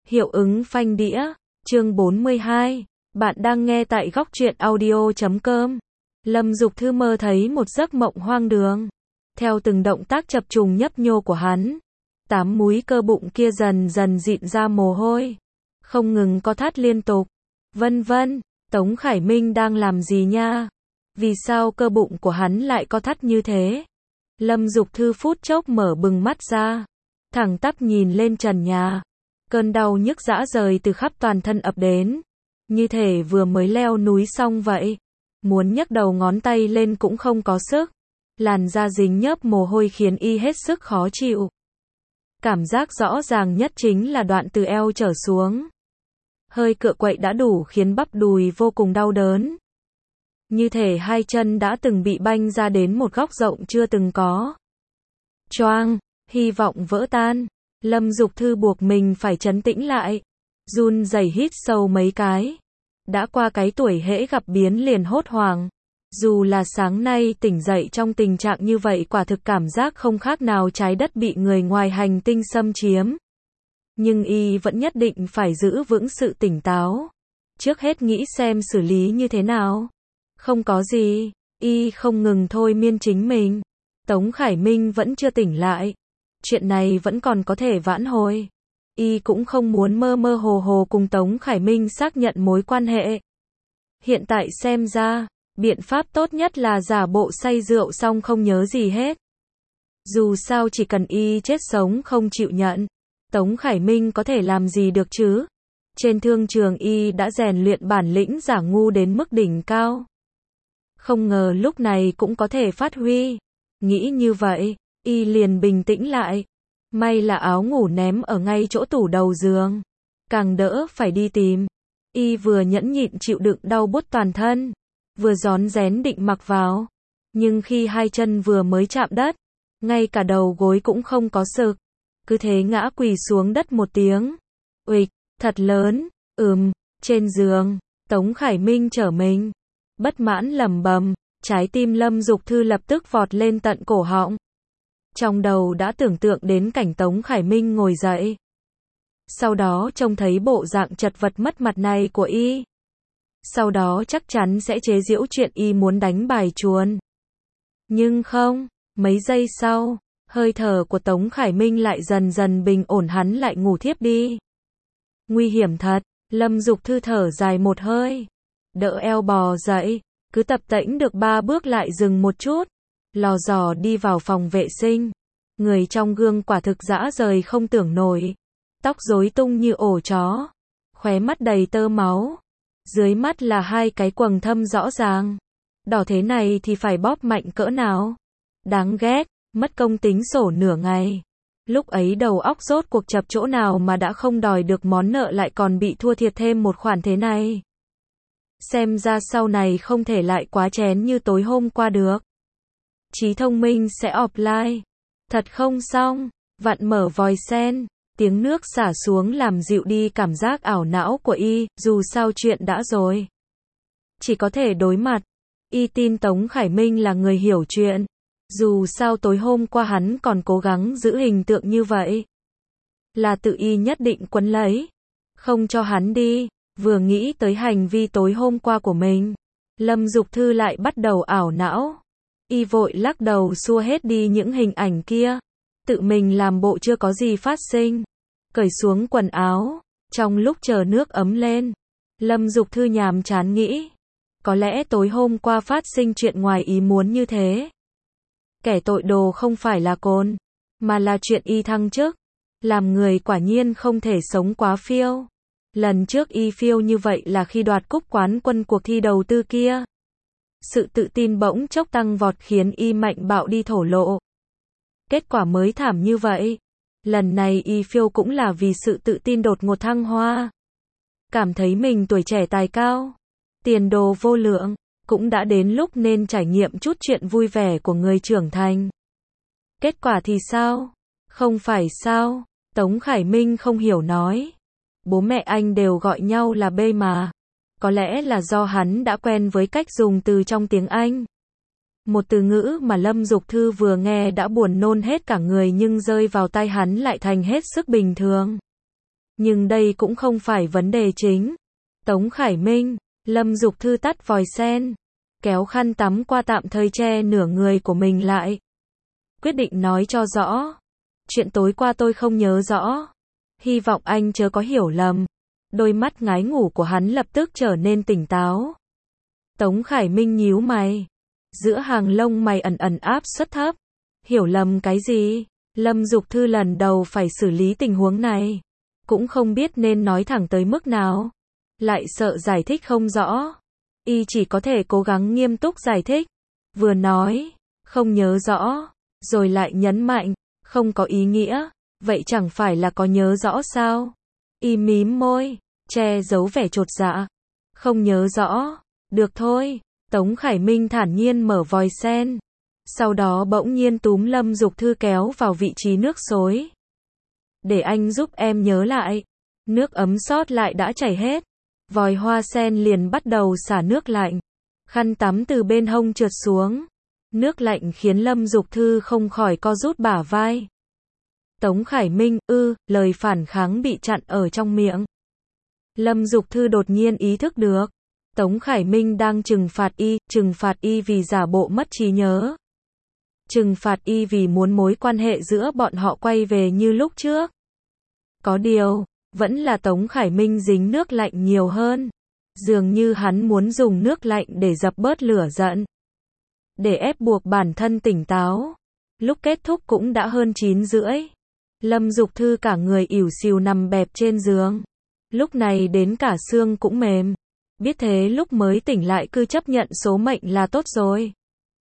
Hiệu ứng phanh đĩa, chương 42. Bạn đang nghe tại góc truyện audio.com. Lâm Dục Thư mơ thấy một giấc mộng hoang đường. Theo từng động tác chập trùng nhấp nhô của hắn, 8 múi cơ bụng kia dần dần dịn ra mồ hôi, không ngừng co thắt liên tục. Vân vân, Tống Khải Minh đang làm gì nha? Vì sao cơ bụng của hắn lại co thắt như thế? Lâm Dục Thư phút chốc mở bừng mắt ra, thẳng tắp nhìn lên trần nhà. Cơn đau nhức rã rời từ khắp toàn thân ập đến, như thể vừa mới leo núi xong vậy. Muốn nhấc đầu ngón tay lên cũng không có sức. Làn da dính nhớp mồ hôi khiến y hết sức khó chịu. Cảm giác rõ ràng nhất chính là đoạn từ eo trở xuống. Hơi cựa quậy đã đủ khiến bắp đùi vô cùng đau đớn. Như thể hai chân đã từng bị banh ra đến một góc rộng chưa từng có. Choang, hy vọng vỡ tan. Lâm Dục Thư buộc mình phải trấn tĩnh lại. Run rẩy hít sâu mấy cái. Đã qua cái tuổi hễ gặp biến liền hốt hoảng. Dù là sáng nay tỉnh dậy trong tình trạng như vậy, quả thực cảm giác không khác nào trái đất bị người ngoài hành tinh xâm chiếm. Nhưng y vẫn nhất định phải giữ vững sự tỉnh táo. Trước hết nghĩ xem xử lý như thế nào. Không có gì, y không ngừng thôi miên chính mình. Tống Khải Minh vẫn chưa tỉnh lại. Chuyện này vẫn còn có thể vãn hồi. Y cũng không muốn mơ mơ hồ hồ cùng Tống Khải Minh xác nhận mối quan hệ. Hiện tại xem ra, biện pháp tốt nhất là giả bộ say rượu xong không nhớ gì hết. Dù sao chỉ cần y chết sống không chịu nhận, Tống Khải Minh có thể làm gì được chứ? Trên thương trường y đã rèn luyện bản lĩnh giả ngu đến mức đỉnh cao. Không ngờ lúc này cũng có thể phát huy. Nghĩ như vậy, y liền bình tĩnh lại. May là áo ngủ ném ở ngay chỗ tủ đầu giường. Càng đỡ phải đi tìm. Y vừa nhẫn nhịn chịu đựng đau buốt toàn thân, vừa rón rén định mặc vào. Nhưng khi hai chân vừa mới chạm đất, ngay cả đầu gối cũng không có sực. Cứ thế ngã quỳ xuống đất một tiếng. Uịch, thật lớn, trên giường, Tống Khải Minh trở mình. Bất mãn lẩm bẩm, trái tim Lâm Dục Thư lập tức vọt lên tận cổ họng. Trong đầu đã tưởng tượng đến cảnh Tống Khải Minh ngồi dậy. Sau đó trông thấy bộ dạng chật vật mất mặt này của y. Sau đó chắc chắn sẽ chế giễu chuyện y muốn đánh bài chuồn. Nhưng không, mấy giây sau, hơi thở của Tống Khải Minh lại dần dần bình ổn, hắn lại ngủ thiếp đi. Nguy hiểm thật, Lâm Dục Thư thở dài một hơi. Đỡ eo bò dậy, cứ tập tễnh được 3 bước lại dừng một chút. Lò dò đi vào phòng vệ sinh. Người trong gương quả thực rã rời không tưởng nổi. Tóc rối tung như ổ chó. Khóe mắt đầy tơ máu. Dưới mắt là 2 cái quầng thâm rõ ràng. Đỏ thế này thì phải bóp mạnh cỡ nào. Đáng ghét, mất công tính sổ nửa ngày. Lúc ấy đầu óc rốt cuộc chập chỗ nào mà đã không đòi được món nợ lại còn bị thua thiệt thêm một khoản thế này. Xem ra sau này không thể lại quá chén như tối hôm qua được. Trí thông minh sẽ offline. Thật không xong, vặn mở vòi sen, tiếng nước xả xuống làm dịu đi cảm giác ảo não của y, dù sao chuyện đã rồi. Chỉ có thể đối mặt. Y tin Tống Khải Minh là người hiểu chuyện. Dù sao tối hôm qua hắn còn cố gắng giữ hình tượng như vậy. Là tự y nhất định quấn lấy. Không cho hắn đi. Vừa nghĩ tới hành vi tối hôm qua của mình, Lâm Dục Thư lại bắt đầu ảo não. Y vội lắc đầu xua hết đi những hình ảnh kia. Tự mình làm bộ chưa có gì phát sinh. Cởi xuống quần áo. Trong lúc chờ nước ấm lên, Lâm Dục Thư nhàm chán nghĩ. Có lẽ tối hôm qua phát sinh chuyện ngoài ý muốn như thế. Kẻ tội đồ không phải là côn, mà là chuyện y thăng chức. Làm người quả nhiên không thể sống quá phiêu. Lần trước y phiêu như vậy là khi đoạt cúp quán quân cuộc thi đầu tư kia. Sự tự tin bỗng chốc tăng vọt khiến y mạnh bạo đi thổ lộ. Kết quả mới thảm như vậy. Lần này y phiêu cũng là vì sự tự tin đột ngột thăng hoa. Cảm thấy mình tuổi trẻ tài cao, tiền đồ vô lượng, cũng đã đến lúc nên trải nghiệm chút chuyện vui vẻ của người trưởng thành. Kết quả thì sao? Không phải sao? Tống Khải Minh không hiểu nói. Bố mẹ anh đều gọi nhau là bê mà. Có lẽ là do hắn đã quen với cách dùng từ trong tiếng Anh. Một từ ngữ mà Lâm Dục Thư vừa nghe đã buồn nôn hết cả người nhưng rơi vào tai hắn lại thành hết sức bình thường. Nhưng đây cũng không phải vấn đề chính. Tống Khải Minh, Lâm Dục Thư tắt vòi sen, kéo khăn tắm qua tạm thời che nửa người của mình lại. Quyết định nói cho rõ. Chuyện tối qua tôi không nhớ rõ. Hy vọng anh chớ có hiểu lầm. Đôi mắt ngái ngủ của hắn lập tức trở nên tỉnh táo. Tống Khải Minh nhíu mày. Giữa hàng lông mày ẩn ẩn áp suất thấp. Hiểu lầm cái gì? Lâm Dục Thư lần đầu phải xử lý tình huống này. Cũng không biết nên nói thẳng tới mức nào. Lại sợ giải thích không rõ. Y chỉ có thể cố gắng nghiêm túc giải thích. Vừa nói, không nhớ rõ, rồi lại nhấn mạnh, không có ý nghĩa. Vậy chẳng phải là có nhớ rõ sao? Y mím môi, che giấu vẻ chột dạ. Không nhớ rõ. Được thôi. Tống Khải Minh thản nhiên mở vòi sen. Sau đó bỗng nhiên túm Lâm Dục Thư kéo vào vị trí nước xối. Để anh giúp em nhớ lại. Nước ấm sót lại đã chảy hết. Vòi hoa sen liền bắt đầu xả nước lạnh. Khăn tắm từ bên hông trượt xuống. Nước lạnh khiến Lâm Dục Thư không khỏi co rút bả vai. Tống Khải Minh, lời phản kháng bị chặn ở trong miệng. Lâm Dục Thư đột nhiên ý thức được. Tống Khải Minh đang trừng phạt y vì giả bộ mất trí nhớ. Trừng phạt y vì muốn mối quan hệ giữa bọn họ quay về như lúc trước. Có điều, vẫn là Tống Khải Minh dính nước lạnh nhiều hơn. Dường như hắn muốn dùng nước lạnh để dập bớt lửa giận. Để ép buộc bản thân tỉnh táo. Lúc kết thúc cũng đã hơn 9:30. Lâm Dục Thư cả người ỉu xìu nằm bẹp trên giường. Lúc này đến cả xương cũng mềm. Biết thế lúc mới tỉnh lại cứ chấp nhận số mệnh là tốt rồi.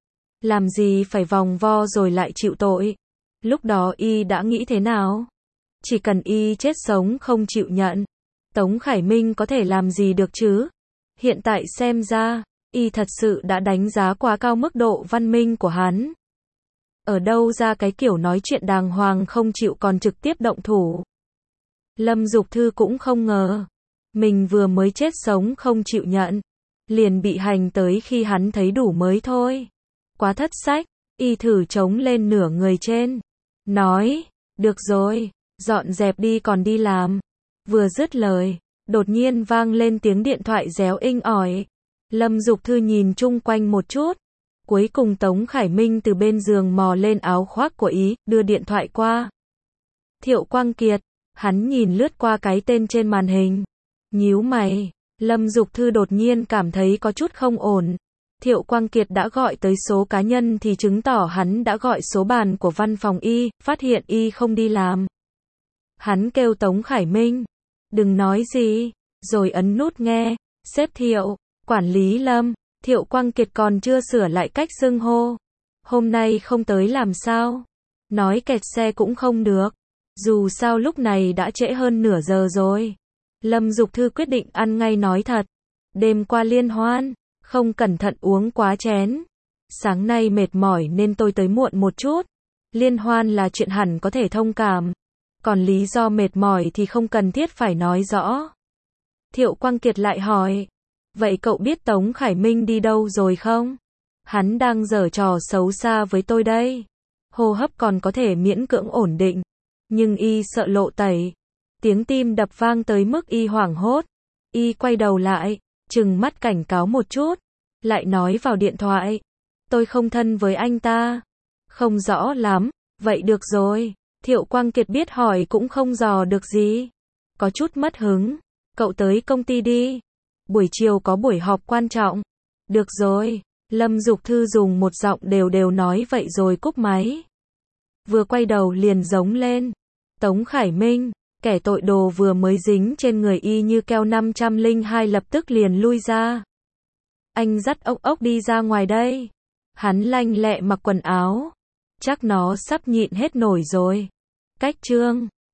Làm gì phải vòng vo rồi lại chịu tội. Lúc đó y đã nghĩ thế nào? Chỉ cần y chết sống không chịu nhận. Tống Khải Minh có thể làm gì được chứ? Hiện tại xem ra, y thật sự đã đánh giá quá cao mức độ văn minh của hắn. Ở đâu ra cái kiểu nói chuyện đàng hoàng không chịu còn trực tiếp động thủ. Lâm Dục Thư cũng không ngờ. Mình vừa mới chết sống không chịu nhận. Liền bị hành tới khi hắn thấy đủ mới thôi. Quá thất sách. Y thử chống lên nửa người trên. Nói, được rồi, dọn dẹp đi còn đi làm. Vừa dứt lời, đột nhiên vang lên tiếng điện thoại réo inh ỏi. Lâm Dục Thư nhìn chung quanh một chút. Cuối cùng Tống Khải Minh từ bên giường mò lên áo khoác của ý, đưa điện thoại qua. Thiệu Quang Kiệt. Hắn nhìn lướt qua cái tên trên màn hình. Nhíu mày. Lâm Dục Thư đột nhiên cảm thấy có chút không ổn. Thiệu Quang Kiệt đã gọi tới số cá nhân thì chứng tỏ hắn đã gọi số bàn của văn phòng y, phát hiện y không đi làm. Hắn kêu Tống Khải Minh. Đừng nói gì. Rồi ấn nút nghe. Sếp Thiệu. Quản lý Lâm. Thiệu Quang Kiệt còn chưa sửa lại cách xưng hô. Hôm nay không tới làm sao? Nói kẹt xe cũng không được. Dù sao lúc này đã trễ hơn nửa giờ rồi. Lâm Dục Thư quyết định ăn ngay nói thật. Đêm qua liên hoan, không cẩn thận uống quá chén. Sáng nay mệt mỏi nên tôi tới muộn một chút. Liên hoan là chuyện hẳn có thể thông cảm. Còn lý do mệt mỏi thì không cần thiết phải nói rõ. Thiệu Quang Kiệt lại hỏi. Vậy cậu biết Tống Khải Minh đi đâu rồi không? Hắn đang giở trò xấu xa với tôi đây. Hô hấp còn có thể miễn cưỡng ổn định. Nhưng y sợ lộ tẩy. Tiếng tim đập vang tới mức y hoảng hốt. Y quay đầu lại, trừng mắt cảnh cáo một chút. Lại nói vào điện thoại. Tôi không thân với anh ta. Không rõ lắm. Vậy được rồi. Thiệu Quang Kiệt biết hỏi cũng không dò được gì. Có chút mất hứng. Cậu tới công ty đi. Buổi chiều có buổi họp quan trọng. Được rồi. Lâm Dục Thư dùng một giọng đều đều nói vậy rồi cúp máy. Vừa quay đầu liền giống lên. Tống Khải Minh, kẻ tội đồ vừa mới dính trên người y như keo 502 lập tức liền lui ra. Anh dắt ốc ốc đi ra ngoài đây. Hắn lanh lẹ mặc quần áo. Chắc nó sắp nhịn hết nổi rồi. Cách chương